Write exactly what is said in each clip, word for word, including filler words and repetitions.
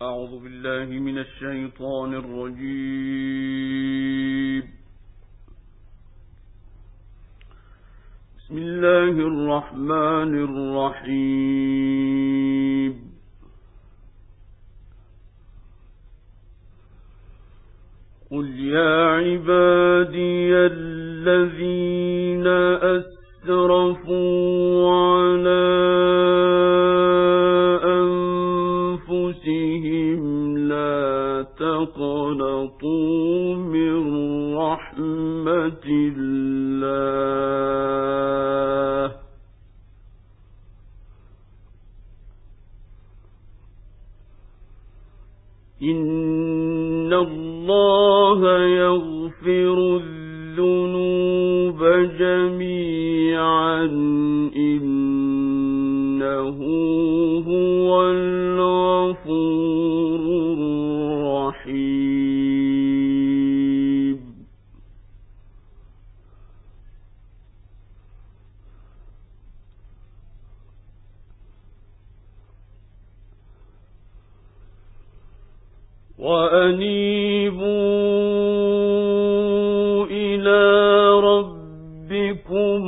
أعوذ بالله من الشيطان الرجيم. بسم الله الرحمن الرحيم. قل يا عبادي الذين أسرفوا على أنفسهم لا تقنطوا من رحمة الله إن الله يغفر الذنوب جميعا إنه هو الغفور الرحيم. وأنيبوا إلى ربكم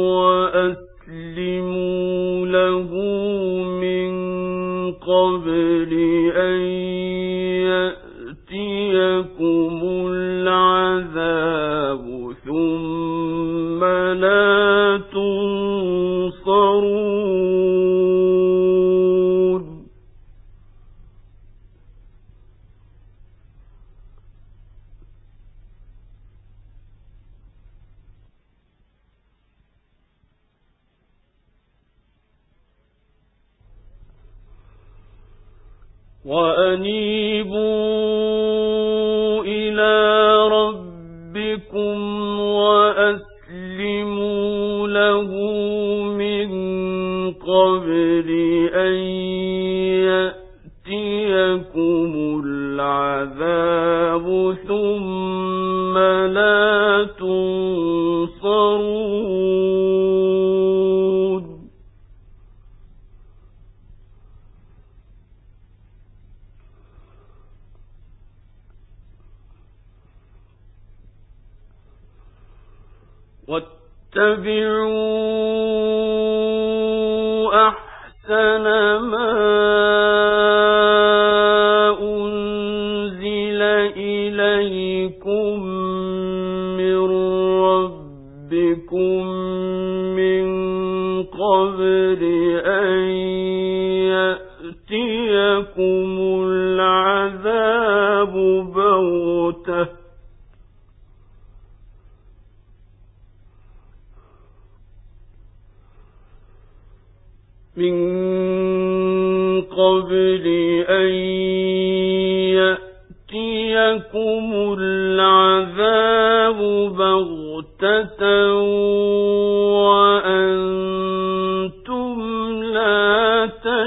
وأسلموا له من قبل أن يأتيكم العذاب ثم لا تنصرون. وأنيبوا إلى ربكم وأسلموا له من قبل أن يأتيكم العذاب ثم لا تنصرون. واتبعوا أحسن ما أنزل إليكم من ربكم من قبل أن يأتيكم العذاب بغتة من قبل أن يأتيكم العذاب بغتة وأنتم لا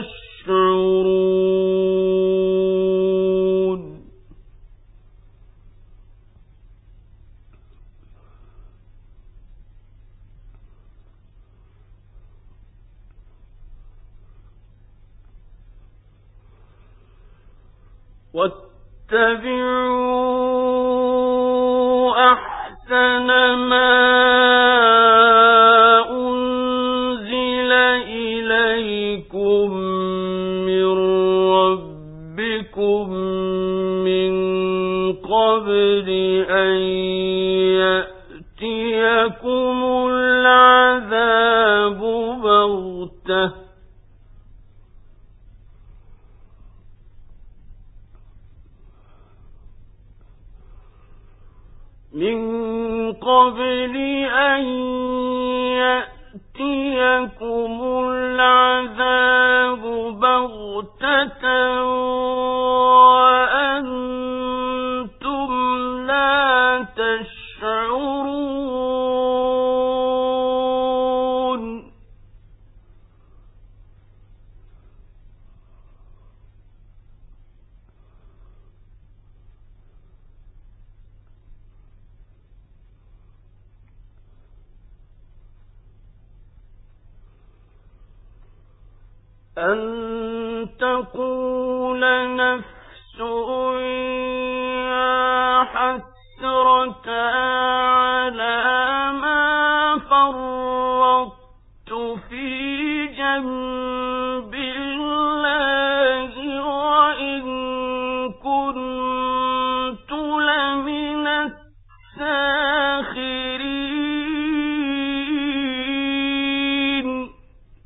تشعرون. واتبعوا أحسن ما أنزل إليكم من ربكم من قبل أن يأتيكم العذاب بغتة من قبل أن يأتيكم العذاب بغتة وأنتم لا تشعرون. أن تقول نفس يا حسرة على ما فرطت في جنب الله وإن كنت لمن الساخرين.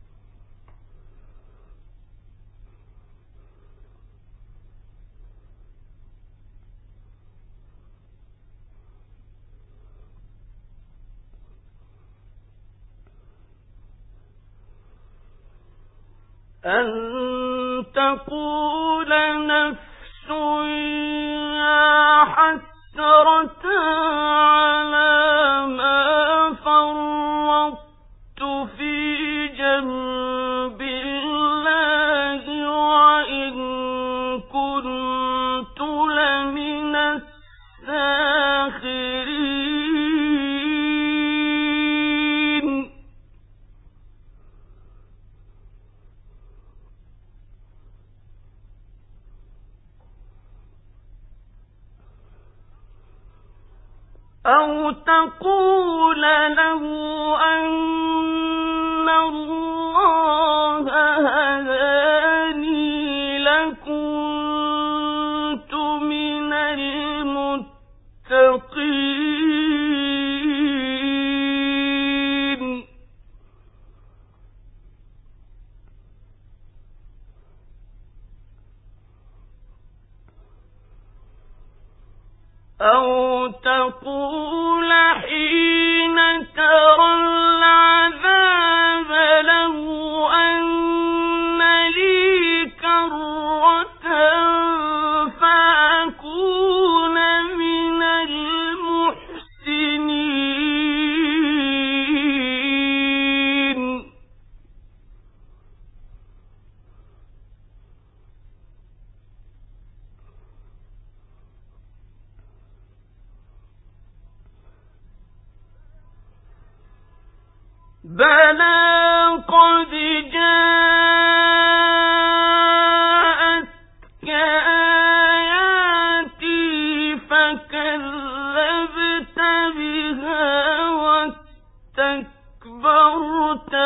أن تقول نفس يا حسرة على ما فرطت في جنب الله وإن كنت لمن الساخرين. أو تقول له أن الله هداني لكنت من المتقين. أو تقول حين ترى العذاب لو أن لي كرة فأكون من المحسنين. بلى قد جاءتك آياتي فكذبت بها واستكبرت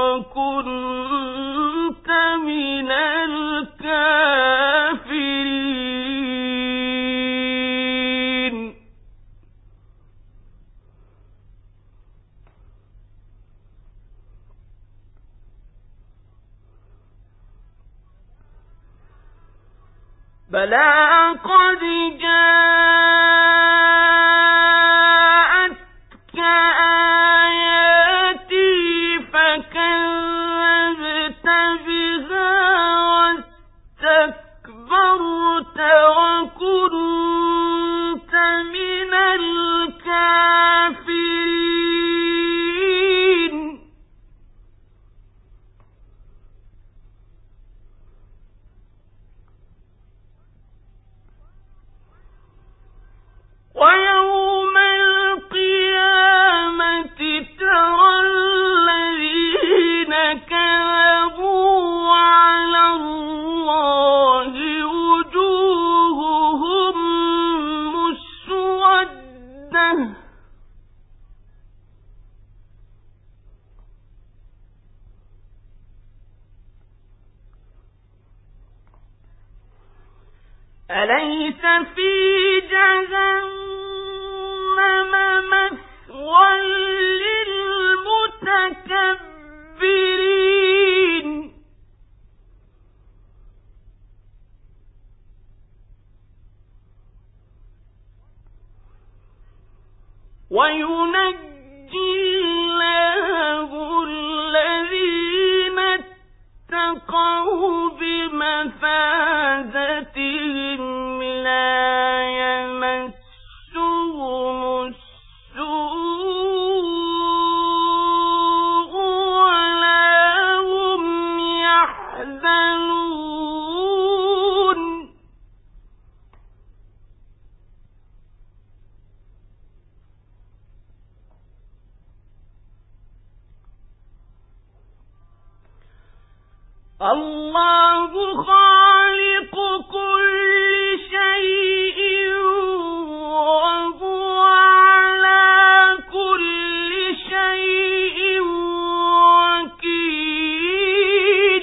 وكنت من الكافرين. بلى قد جاءتك آياتي فكذبت بها واستكبرت وكنت من الكافرين. ويوم القيامة ترى الذين كذبوا على الله وجوههم مسودة أليس في جهنم مثوى للمتكبرين. وينجي الله الذين اتقوا بمفازتهم لا يمسهم السوء ولا هم يحزنون. الله خالق كل شيء وهو على كل شيء وكيل.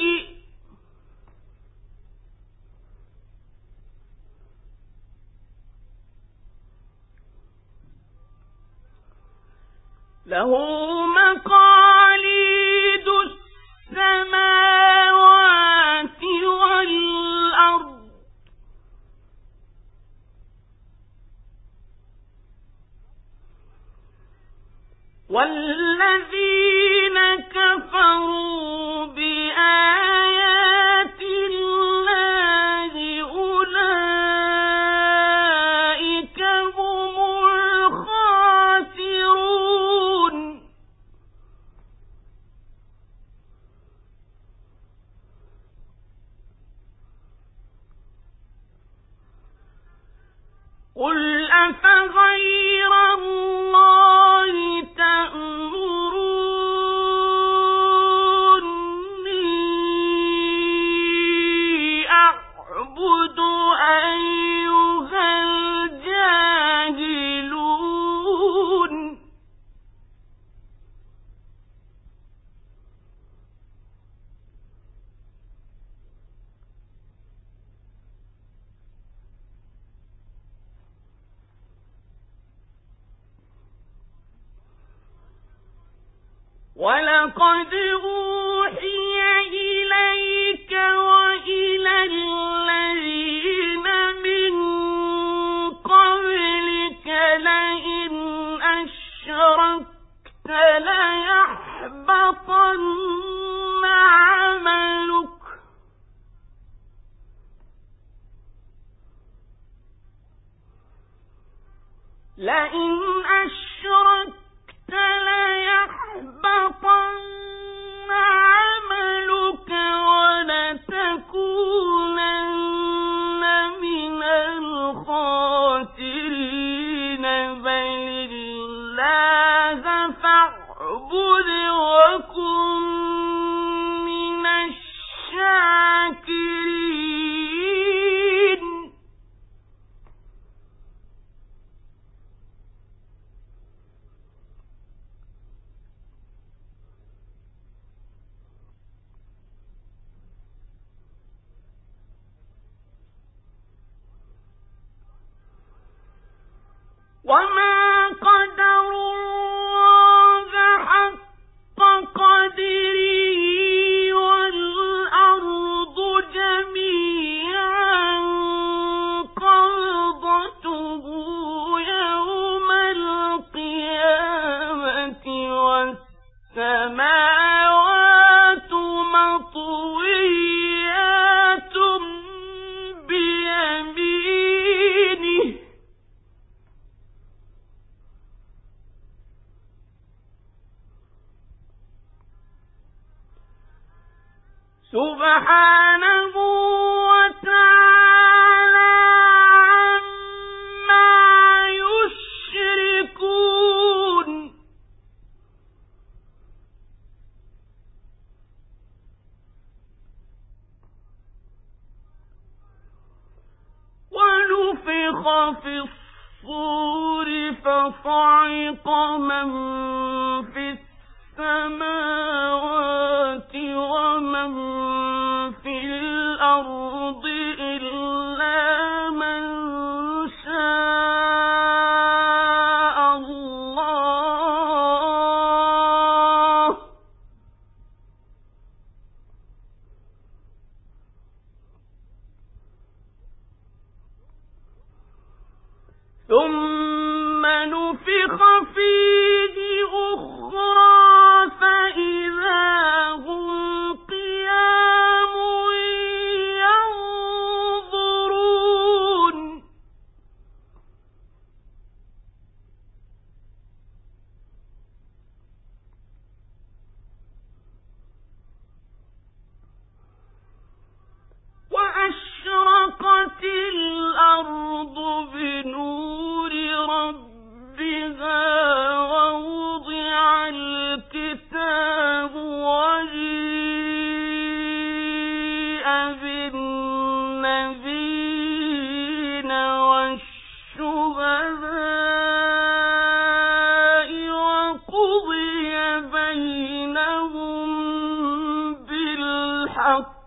له مقاليد السماوات والأرض والذين كفروا بآيات الله أولئك هم الخاسرون. قل أفغير الله تأمروني أعبد أيها الجاهلون. ولقد أوحي إليك وإلى الذين من قبلك لئن أشركت ليحبطن عملك لئن أشركت ليحبطن عملك ولتكونن من الخاسرين. بل الله فاعبد وكن من الشاكرين. وما قدروا الله حق قدره والأرض جميعا قبضته يوم القيامة والسماوات مطويات بيمينه سبحانه وتعالى عما يشركون. ونفخ في الصور فصعق من في السماوات ومن في الأرض إلا من شاء الله ثم نفخ فيه أخرى فإذا هم قيام ينظرون. وأشرقت الأرض بنور ربها والنبيين والشهداء وقضي بينهم بالحق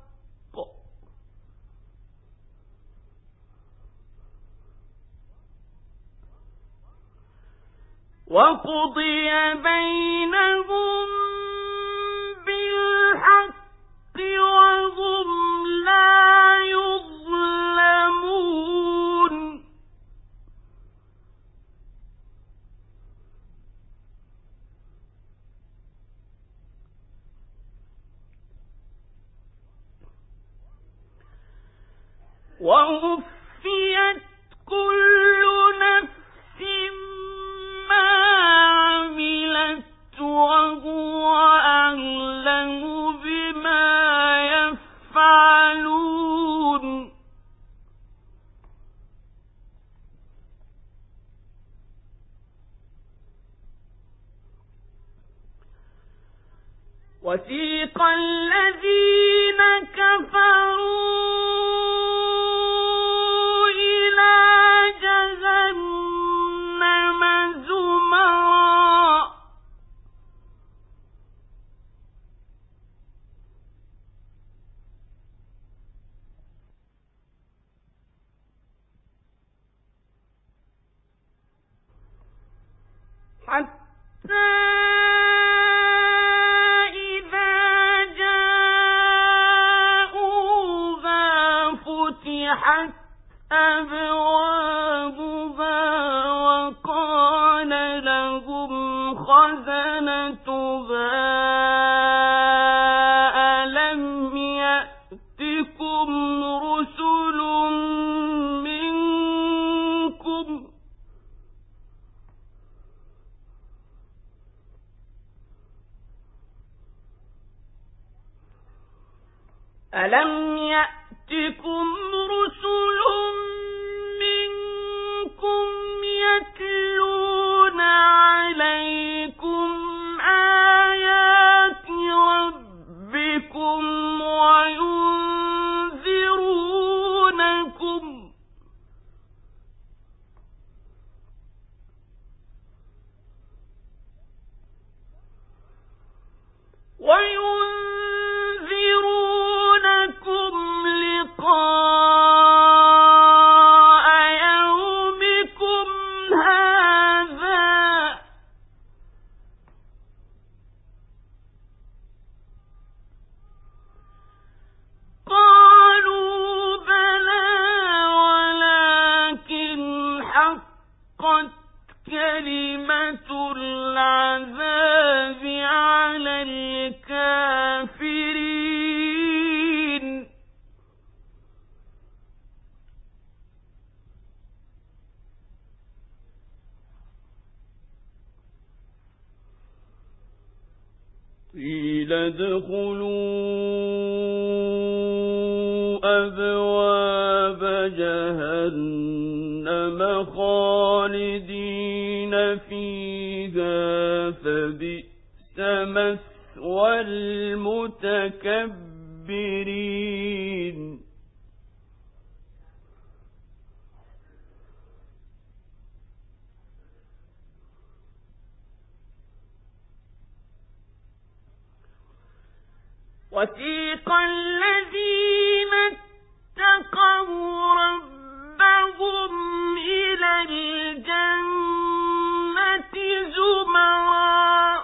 وقضي بينهم بالحق وهم لا يظلمون. ووفيت كل نفس ما عملت وهو أعلم بما يفعلون. وسيق الذين كفروا حتى إذا جاءوها فتحت أبوابها وقال لهم خزنتها ألم يأتكم رسل منكم ألم يأتكم رسل منكم يتلون عليكم آيات ربكم وينذرونكم وينذرونكم لقاء يومكم هذا قالوا بلى ولكن حقت كلمة العذاب على الكافرين. قيل ادخلوا أبواب جهنم خالدين فيها فبئس مثوى المتكبرين. وسيق الذين اتقوا ربهم إلى الجنة زمرا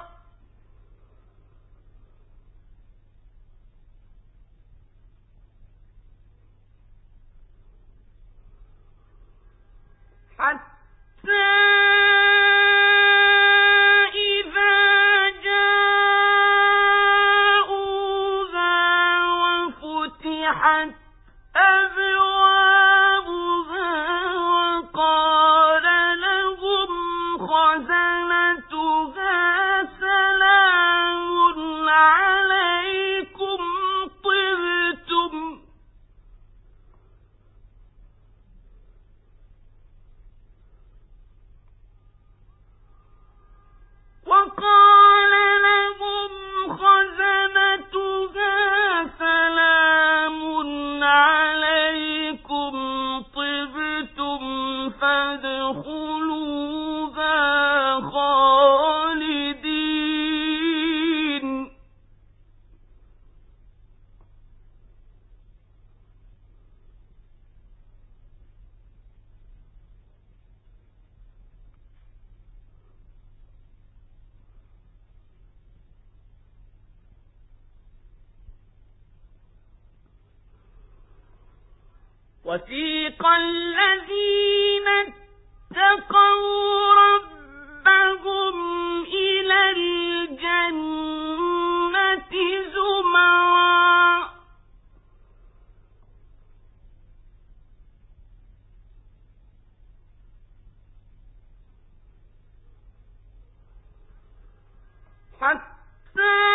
حتى عليكم وسيق الذين اتقوا ربهم إلى الجنة زمرا حتى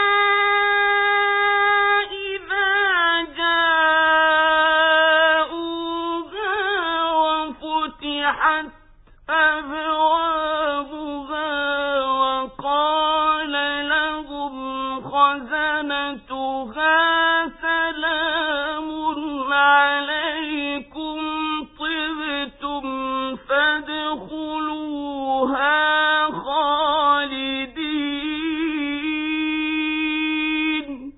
أبوابها وقال لهم خزنتها سلام عليكم طبتم فادخلوها خالدين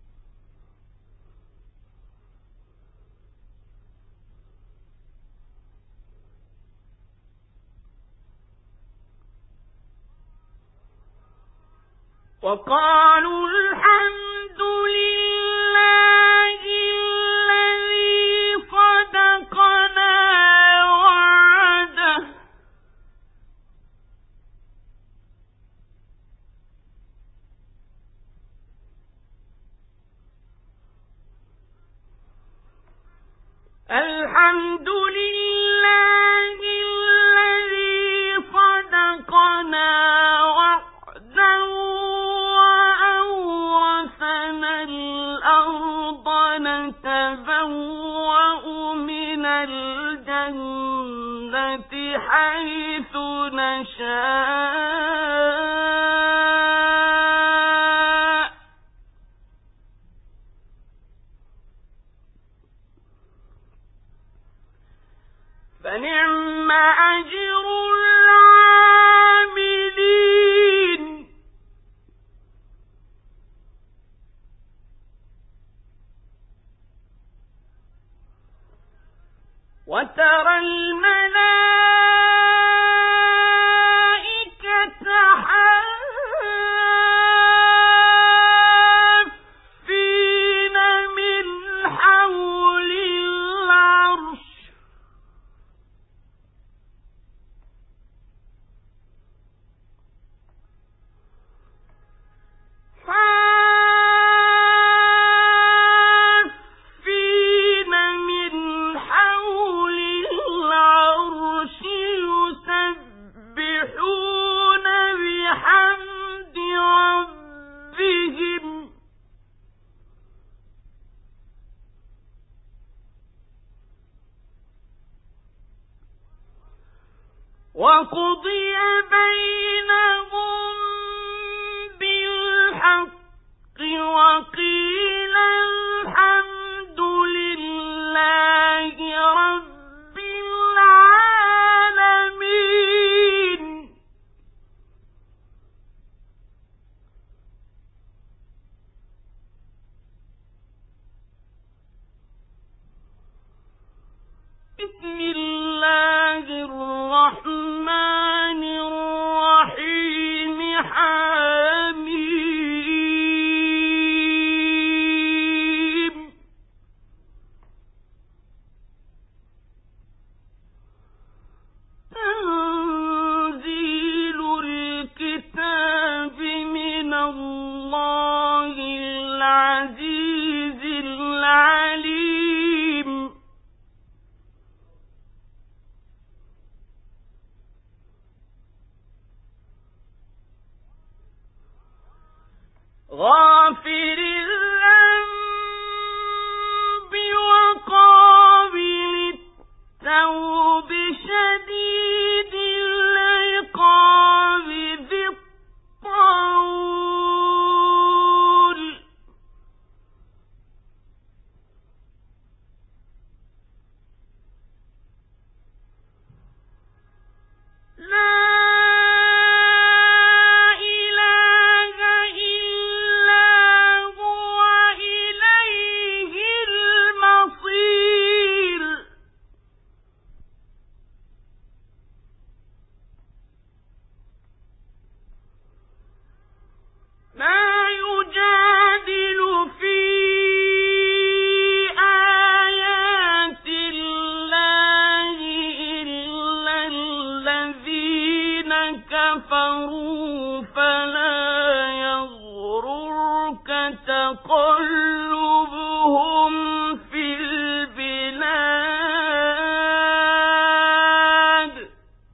وقالوا الحمد لله الذي صدقنا وعده الحمد لله الذي صدقنا وعده وأورثنا الأرض نتبوأ من الجنة حيث نشاء فنعم أجر العاملين وترى الملائكة حافين من حول العرش حافين من حول العرش يسبحون بحمد ربهم وقضي بينهم بالحق وقيل الحمد لله رب العالمين بسم الله الرحمن الرحيم كفروا فلا يغررك تقلبهم في البلاد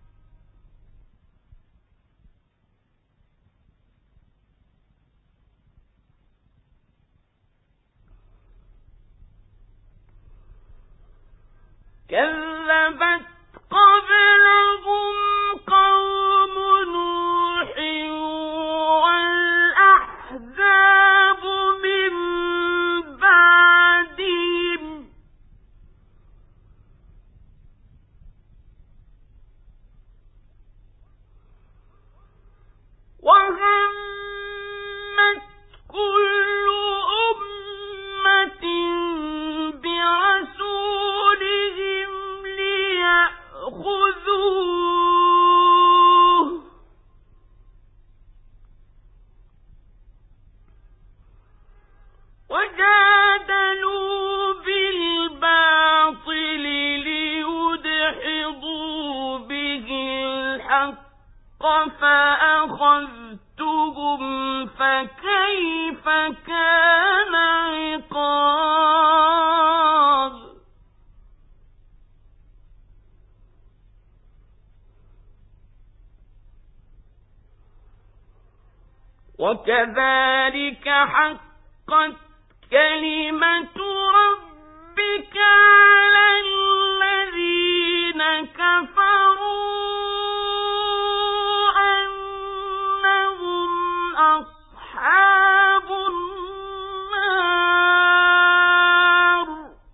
كذبت قبلهم قوم نوح والأحزاب من بعدهم وهمت كل أمة برسولهم ليأخذوه وجادلوا بالباطل ليدحضوا به الحق فأخذتهم فكيف كان عقاب وكذلك حقت كلمة ربك على الذين كفروا أنهم أصحاب النار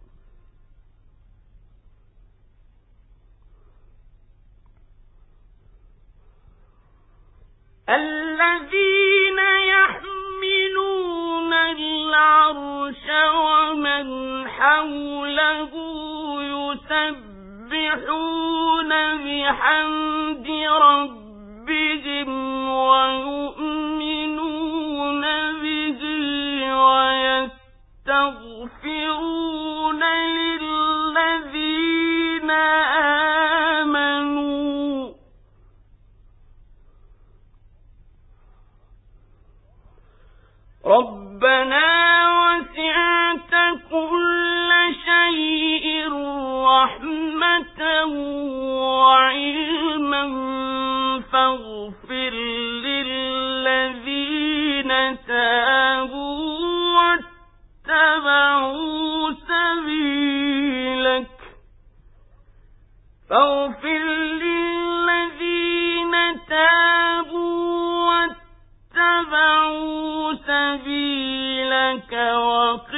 الذين يحملون العرش ومن حوله يسبحون بحمد ربهم ويؤمنون به ويستغفرون للذين آمنوا ربنا وسعت كل شيء رحمة وعلما فاغفر للذين تابوا واتبعوا سبيلك فاغفر للذين تابوا واتبعوا سبيلك وقنا